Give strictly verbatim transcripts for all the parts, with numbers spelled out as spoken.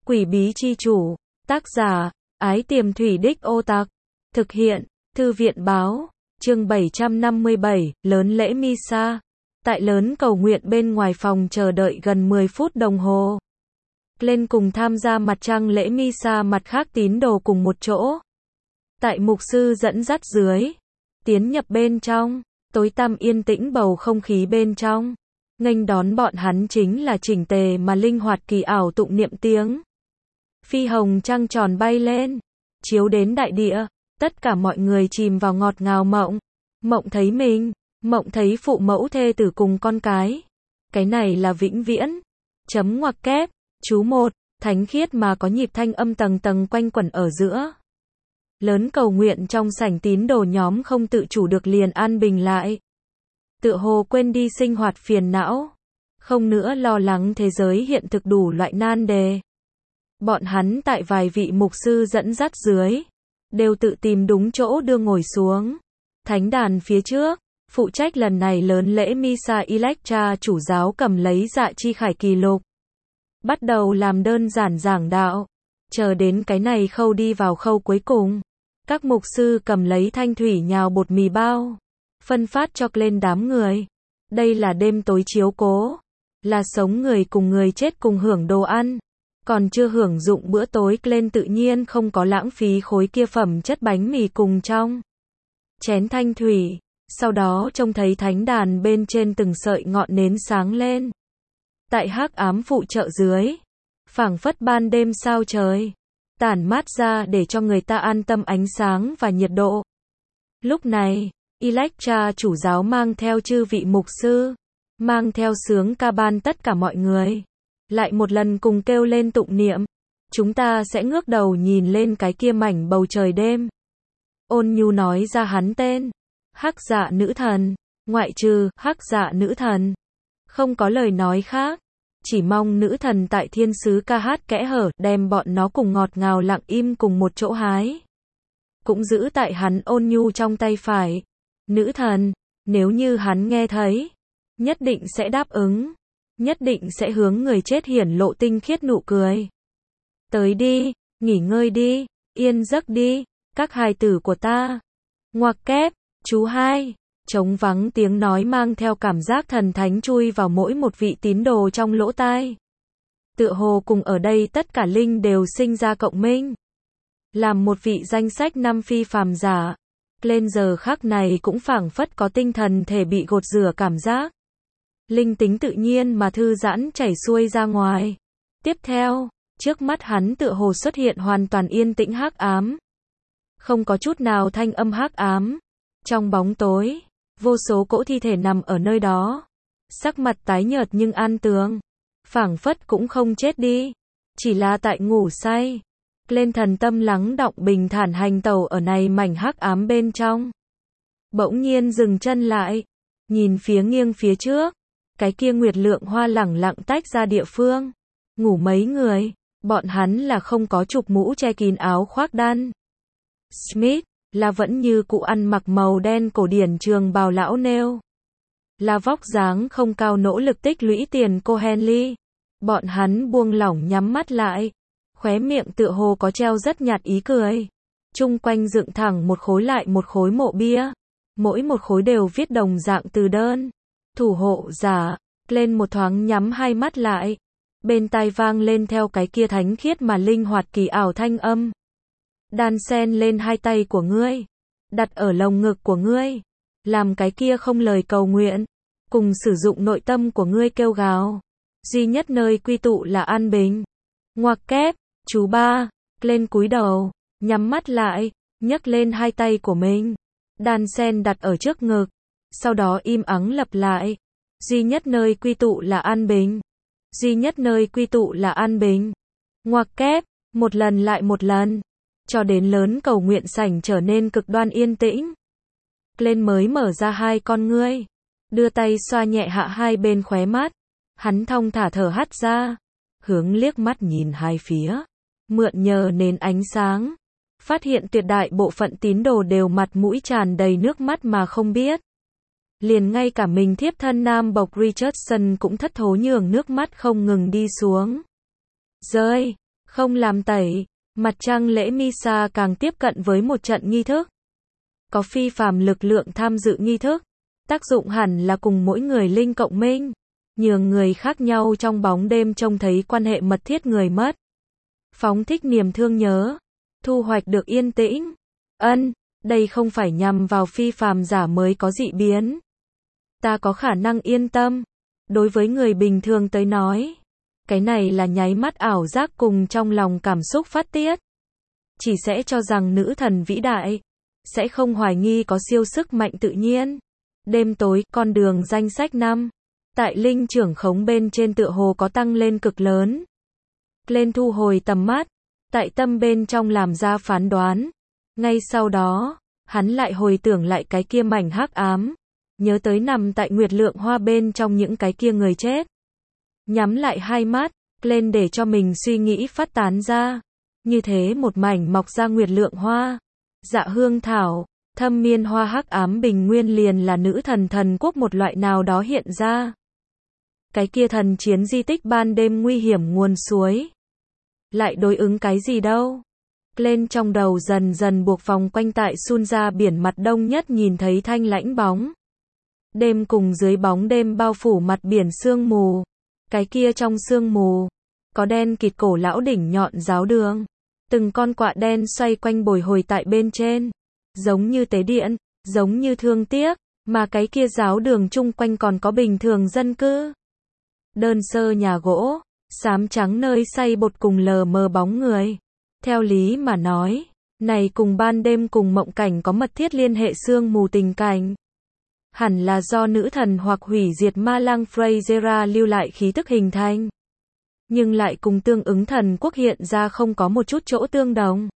Quỷ bí chi chủ. Tác giả, Ái Tiềm Thủy Đích Ô Tặc. Thực hiện, Thư viện báo. Chương bảy trăm năm mươi bảy, lớn lễ Misa. Tại lớn cầu nguyện bên ngoài phòng chờ đợi gần mười phút đồng hồ. Lên cùng tham gia mặt trăng lễ Misa, mặt khác tín đồ cùng một chỗ. Tại mục sư dẫn dắt dưới, tiến nhập bên trong, tối tăm yên tĩnh bầu không khí bên trong. Nghênh đón bọn hắn chính là chỉnh tề mà linh hoạt kỳ ảo tụng niệm tiếng. Phi hồng trăng tròn bay lên, chiếu đến đại địa, tất cả mọi người chìm vào ngọt ngào mộng. Mộng thấy mình, mộng thấy phụ mẫu thê tử cùng con cái. Cái này là vĩnh viễn. Chấm ngoặc kép, chú một, thánh khiết mà có nhịp thanh âm tầng tầng quanh quẩn ở giữa. Lớn cầu nguyện trong sảnh tín đồ nhóm không tự chủ được liền an bình lại. Tựa hồ quên đi sinh hoạt phiền não. Không nữa lo lắng thế giới hiện thực đủ loại nan đề. Bọn hắn tại vài vị mục sư dẫn dắt dưới, đều tự tìm đúng chỗ đưa ngồi xuống. Thánh đàn phía trước, phụ trách lần này lớn lễ Misa Electra chủ giáo cầm lấy dạ chi khải kỳ lục. Bắt đầu làm đơn giản giảng đạo. Chờ đến cái này khâu đi vào khâu cuối cùng. Các mục sư cầm lấy thanh thủy nhào bột mì bao. Phân phát cho lên đám người. Đây là đêm tối chiếu cố. Là sống người cùng người chết cùng hưởng đồ ăn. Còn chưa hưởng dụng bữa tối, lên tự nhiên không có lãng phí khối kia phẩm chất bánh mì cùng trong chén thanh thủy. Sau đó trông thấy thánh đàn bên trên từng sợi ngọn nến sáng lên. Tại hắc ám phụ trợ dưới, phảng phất ban đêm sao trời, tản mát ra để cho người ta an tâm ánh sáng và nhiệt độ. Lúc này, Electra chủ giáo mang theo chư vị mục sư, mang theo sướng ca ban tất cả mọi người, lại một lần cùng kêu lên tụng niệm. Chúng ta sẽ ngước đầu nhìn lên cái kia mảnh bầu trời đêm. Ôn nhu nói ra hắn tên, Hắc Dạ nữ thần, ngoại trừ Hắc Dạ nữ thần. Không có lời nói khác, chỉ mong nữ thần tại thiên sứ ca hát kẽ hở, đem bọn nó cùng ngọt ngào lặng im cùng một chỗ hái. Cũng giữ tại hắn ôn nhu trong tay phải. Nữ thần, nếu như hắn nghe thấy, nhất định sẽ đáp ứng, nhất định sẽ hướng người chết hiển lộ tinh khiết nụ cười. Tới đi, nghỉ ngơi đi, yên giấc đi, các hài tử của ta. Ngoặc kép, chú hai. Trống vắng tiếng nói mang theo cảm giác thần thánh chui vào mỗi một vị tín đồ trong lỗ tai. Tựa hồ cùng ở đây tất cả linh đều sinh ra cộng minh. Làm một vị danh sách năm phi phàm giả, lên giờ khắc này cũng phảng phất có tinh thần thể bị gột rửa cảm giác. Linh tính tự nhiên mà thư giãn chảy xuôi ra ngoài. Tiếp theo, trước mắt hắn tựa hồ xuất hiện hoàn toàn yên tĩnh hắc ám. Không có chút nào thanh âm hắc ám. Trong bóng tối, vô số cỗ thi thể nằm ở nơi đó. Sắc mặt tái nhợt nhưng an tường. Phảng phất cũng không chết đi. Chỉ là tại ngủ say. Lên thần tâm lắng đọng bình thản hành tẩu ở này mảnh hắc ám bên trong. Bỗng nhiên dừng chân lại. Nhìn phía nghiêng phía trước. Cái kia nguyệt lượng hoa lẳng lặng tách ra địa phương. Ngủ mấy người. Bọn hắn là không có chụp mũ che kín áo khoác đan. Smith là vẫn như cụ ăn mặc màu đen cổ điển trường bào lão nêu. Là vóc dáng không cao nỗ lực tích lũy tiền cô Henley. Bọn hắn buông lỏng nhắm mắt lại. Khóe miệng tựa hồ có treo rất nhạt ý cười. Chung quanh dựng thẳng một khối lại một khối mộ bia. Mỗi một khối đều viết đồng dạng từ đơn. Thủ hộ giả. Lên một thoáng nhắm hai mắt lại. Bên tai vang lên theo cái kia thánh khiết mà linh hoạt kỳ ảo thanh âm. Đan sen lên hai tay của ngươi. Đặt ở lồng ngực của ngươi. Làm cái kia không lời cầu nguyện. Cùng sử dụng nội tâm của ngươi kêu gào. Duy nhất nơi quy tụ là an bình. Ngoặc kép, chú ba. Lên cúi đầu. Nhắm mắt lại. Nhấc lên hai tay của mình. Đan sen đặt ở trước ngực. Sau đó im ắng lặp lại. Duy nhất nơi quy tụ là an bình. Duy nhất nơi quy tụ là an bình. Ngoặc kép, một lần lại một lần. Cho đến lớn cầu nguyện sảnh trở nên cực đoan yên tĩnh. Lên mới mở ra hai con ngươi. Đưa tay xoa nhẹ hạ hai bên khóe mắt. Hắn thong thả thở hắt ra. Hướng liếc mắt nhìn hai phía. Mượn nhờ nền ánh sáng. Phát hiện tuyệt đại bộ phận tín đồ đều mặt mũi tràn đầy nước mắt mà không biết. Liền ngay cả mình thiếp thân nam bộc Richardson cũng thất thố nhường nước mắt không ngừng đi xuống. Rơi. Không làm tẩy, mặt trăng lễ Misa càng tiếp cận với một trận nghi thức. Có phi phàm lực lượng tham dự nghi thức. Tác dụng hẳn là cùng mỗi người linh cộng minh, nhường người khác nhau trong bóng đêm trông thấy quan hệ mật thiết người mất. Phóng thích niềm thương nhớ, thu hoạch được yên tĩnh. Ân, đây không phải nhằm vào phi phàm giả mới có dị biến. Ta có khả năng yên tâm. Đối với người bình thường tới nói, cái này là nháy mắt ảo giác cùng trong lòng cảm xúc phát tiết. Chỉ sẽ cho rằng nữ thần vĩ đại, sẽ không hoài nghi có siêu sức mạnh tự nhiên. Đêm tối, con đường danh sách năm. Tại linh trưởng khống bên trên tựa hồ có tăng lên cực lớn. Lên thu hồi tầm mắt, tại tâm bên trong làm ra phán đoán. Ngay sau đó, hắn lại hồi tưởng lại cái kia mảnh hắc ám. Nhớ tới nằm tại nguyệt lượng hoa bên trong những cái kia người chết. Nhắm lại hai mắt, lên để cho mình suy nghĩ phát tán ra. Như thế một mảnh mọc ra nguyệt lượng hoa. Dạ hương thảo, thâm miên hoa hắc ám bình nguyên liền là nữ thần thần quốc một loại nào đó hiện ra. Cái kia thần chiến di tích ban đêm nguy hiểm nguồn suối. Lại đối ứng cái gì đâu? Lên trong đầu dần dần buộc vòng quanh tại sun ra biển mặt đông nhất nhìn thấy thanh lãnh bóng. Đêm cùng dưới bóng đêm bao phủ mặt biển sương mù. Cái kia trong sương mù, có đen kịt cổ lão đỉnh nhọn giáo đường. Từng con quạ đen xoay quanh bồi hồi tại bên trên. Giống như tế điện, giống như thương tiếc, mà cái kia giáo đường chung quanh còn có bình thường dân cư. Đơn sơ nhà gỗ, xám trắng nơi xay bột cùng lờ mờ bóng người. Theo lý mà nói, này cùng ban đêm cùng mộng cảnh có mật thiết liên hệ sương mù tình cảnh. Hẳn là do nữ thần hoặc hủy diệt ma lang Freyzera lưu lại khí tức hình thành. Nhưng lại cùng tương ứng thần quốc hiện ra không có một chút chỗ tương đồng.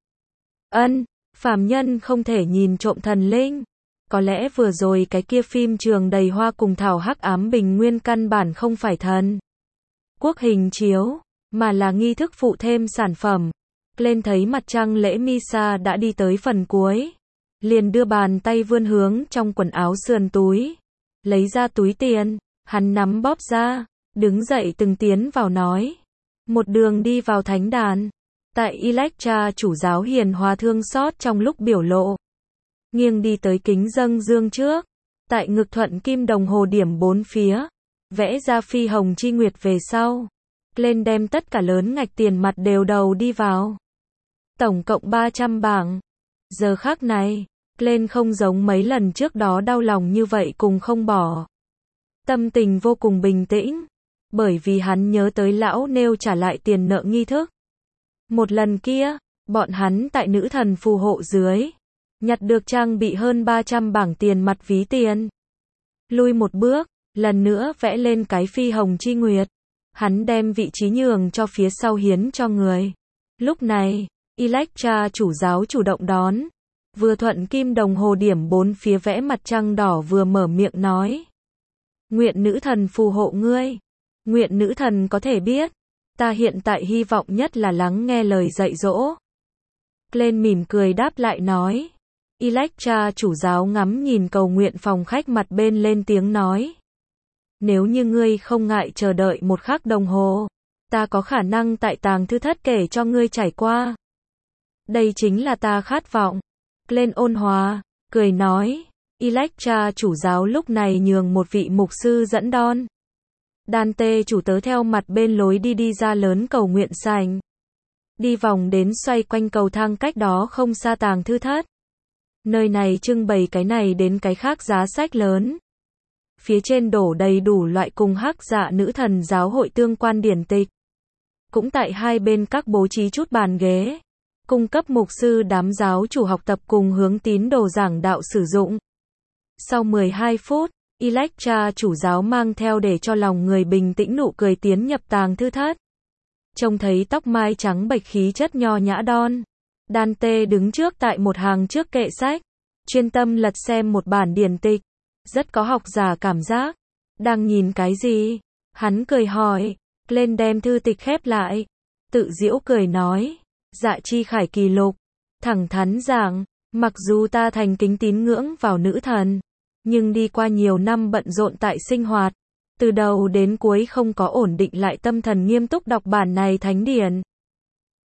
Ân, phàm nhân không thể nhìn trộm thần linh. Có lẽ vừa rồi cái kia phim trường đầy hoa cùng thảo hắc ám bình nguyên căn bản không phải thần quốc hình chiếu, mà là nghi thức phụ thêm sản phẩm. Lên thấy mặt trăng lễ Misa đã đi tới phần cuối. Liền đưa bàn tay vươn hướng trong quần áo sườn túi. Lấy ra túi tiền, hắn nắm bóp ra, đứng dậy từng tiến vào nói. Một đường đi vào thánh đàn. Tại Electra chủ giáo hiền hòa thương xót trong lúc biểu lộ. Nghiêng đi tới kính dâng dương trước. Tại ngực thuận kim đồng hồ điểm bốn phía. Vẽ ra phi hồng chi nguyệt về sau. Lên đem tất cả lớn ngạch tiền mặt đều đầu đi vào. Tổng cộng ba trăm bảng. Giờ khắc này, lên không giống mấy lần trước đó đau lòng như vậy cùng không bỏ. Tâm tình vô cùng bình tĩnh. Bởi vì hắn nhớ tới lão nêu trả lại tiền nợ nghi thức. Một lần kia, bọn hắn tại nữ thần phù hộ dưới. Nhặt được trang bị hơn ba trăm bảng tiền mặt ví tiền. Lui một bước, lần nữa vẽ lên cái phi hồng chi nguyệt. Hắn đem vị trí nhường cho phía sau hiến cho người. Lúc này, Electra chủ giáo chủ động đón. Vừa thuận kim đồng hồ điểm bốn phía vẽ mặt trăng đỏ vừa mở miệng nói. Nguyện nữ thần phù hộ ngươi. Nguyện nữ thần có thể biết. Ta hiện tại hy vọng nhất là lắng nghe lời dạy dỗ. Lên mỉm cười đáp lại nói. Electra chủ giáo ngắm nhìn cầu nguyện phòng khách mặt bên lên tiếng nói. Nếu như ngươi không ngại chờ đợi một khắc đồng hồ, ta có khả năng tại tàng thư thất kể cho ngươi trải qua. Đây chính là ta khát vọng. Lên ôn hòa, cười nói. Electra chủ giáo lúc này nhường một vị mục sư dẫn đón. Dante chủ tớ theo mặt bên lối đi đi ra lớn cầu nguyện sảnh. Đi vòng đến xoay quanh cầu thang cách đó không xa tàng thư thất. Nơi này trưng bày cái này đến cái khác giá sách lớn. Phía trên đổ đầy đủ loại cùng hắc dạ nữ thần giáo hội tương quan điển tịch. Cũng tại hai bên các bố trí chút bàn ghế. Cung cấp mục sư đám giáo chủ học tập cùng hướng tín đồ giảng đạo sử dụng. Sau mười hai phút, Electra chủ giáo mang theo để cho lòng người bình tĩnh nụ cười tiến nhập tàng thư thất. Trông thấy tóc mai trắng bạch khí chất nho nhã đon. Dante đứng trước tại một hàng trước kệ sách. Chuyên tâm lật xem một bản điển tịch. Rất có học giả cảm giác. Đang nhìn cái gì? Hắn cười hỏi. Lên đem thư tịch khép lại. Tự giễu cười nói. Dạ chi khải kỳ lục. Thẳng thắn giảng. Mặc dù ta thành kính tín ngưỡng vào nữ thần. Nhưng đi qua nhiều năm bận rộn tại sinh hoạt. Từ đầu đến cuối không có ổn định lại tâm thần nghiêm túc đọc bản này thánh điển.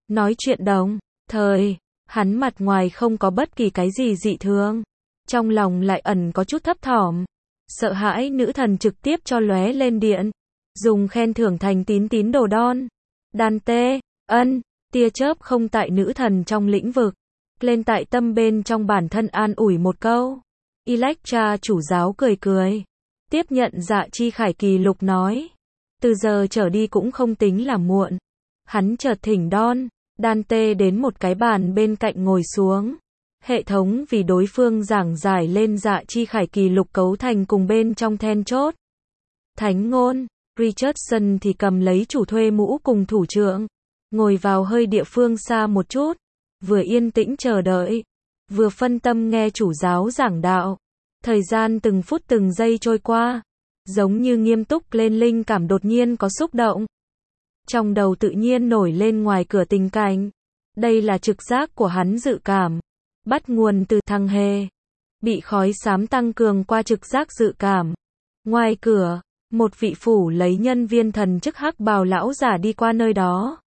Nói chuyện đồng thời, hắn mặt ngoài không có bất kỳ cái gì dị thường. Trong lòng lại ẩn có chút thấp thỏm. Sợ hãi nữ thần trực tiếp cho lóe lên điện. Dùng khen thưởng thành tín tín đồ đon. Dante, ân, tia chớp không tại nữ thần trong lĩnh vực. Lên tại tâm bên trong bản thân an ủi một câu. Electra chủ giáo cười cười. Tiếp nhận dạ chi khải kỳ lục nói. Từ giờ trở đi cũng không tính là muộn. Hắn chợt thỉnh Don, Dante đến một cái bàn bên cạnh ngồi xuống. Hệ thống vì đối phương giảng giải lên dạ chi khải kỳ lục cấu thành cùng bên trong then chốt. Thánh ngôn, Richardson thì cầm lấy chủ thuê mũ cùng thủ trưởng. Ngồi vào hơi địa phương xa một chút. Vừa yên tĩnh chờ đợi. Vừa phân tâm nghe chủ giáo giảng đạo. Thời gian từng phút từng giây trôi qua. Giống như nghiêm túc lên linh cảm đột nhiên có xúc động. Trong đầu tự nhiên nổi lên ngoài cửa tình cảnh. Đây là trực giác của hắn dự cảm. Bắt nguồn từ thằng hề. Bị khói xám tăng cường qua trực giác dự cảm. Ngoài cửa, một vị phủ lấy nhân viên thần chức hắc bào lão giả đi qua nơi đó.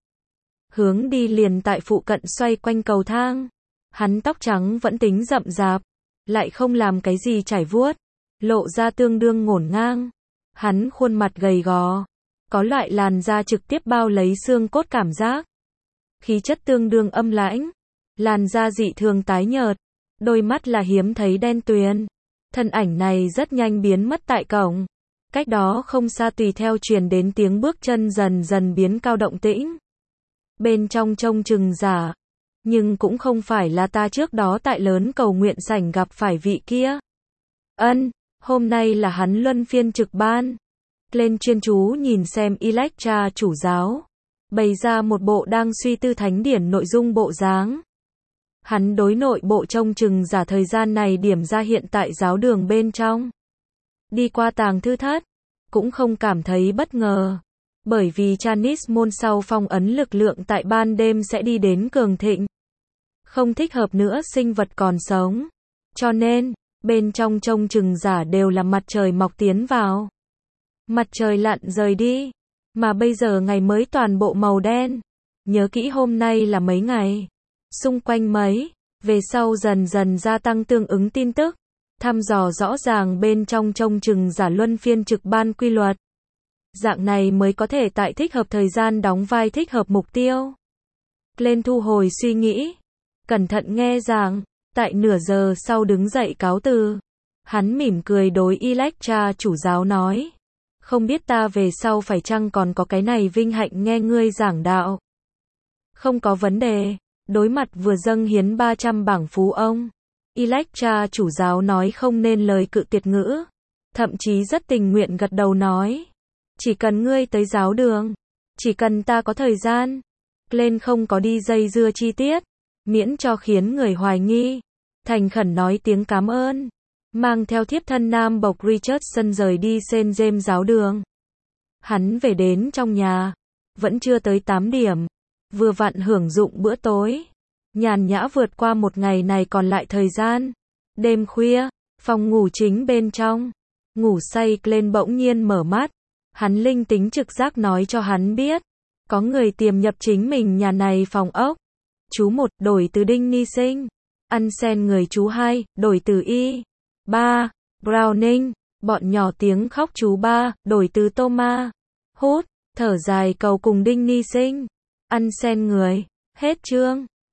Hướng đi liền tại phụ cận xoay quanh cầu thang. Hắn tóc trắng vẫn tính rậm rạp. Lại không làm cái gì chảy vuốt. Lộ ra tương đương ngổn ngang. Hắn khuôn mặt gầy gò. Có loại làn da trực tiếp bao lấy xương cốt cảm giác. Khí chất tương đương âm lãnh. Làn da dị thường tái nhợt. Đôi mắt là hiếm thấy đen tuyền. Thân ảnh này rất nhanh biến mất tại cổng. Cách đó không xa tùy theo truyền đến tiếng bước chân dần dần biến cao động tĩnh. Bên trong trông chừng giả. Nhưng cũng không phải là ta trước đó tại lớn cầu nguyện sảnh gặp phải vị kia. Ân, hôm nay là hắn luân phiên trực ban. Lên chuyên chú nhìn xem Electra chủ giáo. Bày ra một bộ đang suy tư thánh điển nội dung bộ dáng. Hắn đối nội bộ trông chừng giả thời gian này điểm ra hiện tại giáo đường bên trong. Đi qua tàng thư thất. Cũng không cảm thấy bất ngờ. Bởi vì Chanis môn sau phong ấn lực lượng tại ban đêm sẽ đi đến cường thịnh. Không thích hợp nữa sinh vật còn sống. Cho nên, bên trong trông chừng giả đều là mặt trời mọc tiến vào. Mặt trời lặn rời đi. Mà bây giờ ngày mới toàn bộ màu đen. Nhớ kỹ hôm nay là mấy ngày. Xung quanh mấy. Về sau dần dần gia tăng tương ứng tin tức. Thăm dò rõ ràng bên trong trông chừng giả luân phiên trực ban quy luật. Dạng này mới có thể tại thích hợp thời gian đóng vai thích hợp mục tiêu. Lên thu hồi suy nghĩ. Cẩn thận nghe giảng. Tại nửa giờ sau đứng dậy cáo từ. Hắn mỉm cười đối Electra chủ giáo nói. Không biết ta về sau phải chăng còn có cái này vinh hạnh nghe ngươi giảng đạo. Không có vấn đề. Đối mặt vừa dâng hiến ba trăm bảng phú ông. Electra chủ giáo nói không nên lời cự tuyệt ngữ. Thậm chí rất tình nguyện gật đầu nói. Chỉ cần ngươi tới giáo đường. Chỉ cần ta có thời gian. Lên không có đi dây dưa chi tiết. Miễn cho khiến người hoài nghi. Thành khẩn nói tiếng cảm ơn. Mang theo thiếp thân nam bộc Richardson rời đi Saint James giáo đường. Hắn về đến trong nhà. Vẫn chưa tới tám điểm. Vừa vặn hưởng dụng bữa tối. Nhàn nhã vượt qua một ngày này còn lại thời gian. Đêm khuya, phòng ngủ chính bên trong. Ngủ say lên bỗng nhiên mở mắt. Hắn linh tính trực giác nói cho hắn biết. Có người tiềm nhập chính mình nhà này phòng ốc. Chú một đổi từ Đinh Ni Sinh. Ăn sen người chú hai, đổi từ Y. Ba, Browning, bọn nhỏ tiếng khóc chú ba, đổi từ Thomas. Hút, thở dài cầu cùng Đinh Ni Sinh. Ăn sen người. Hết chương.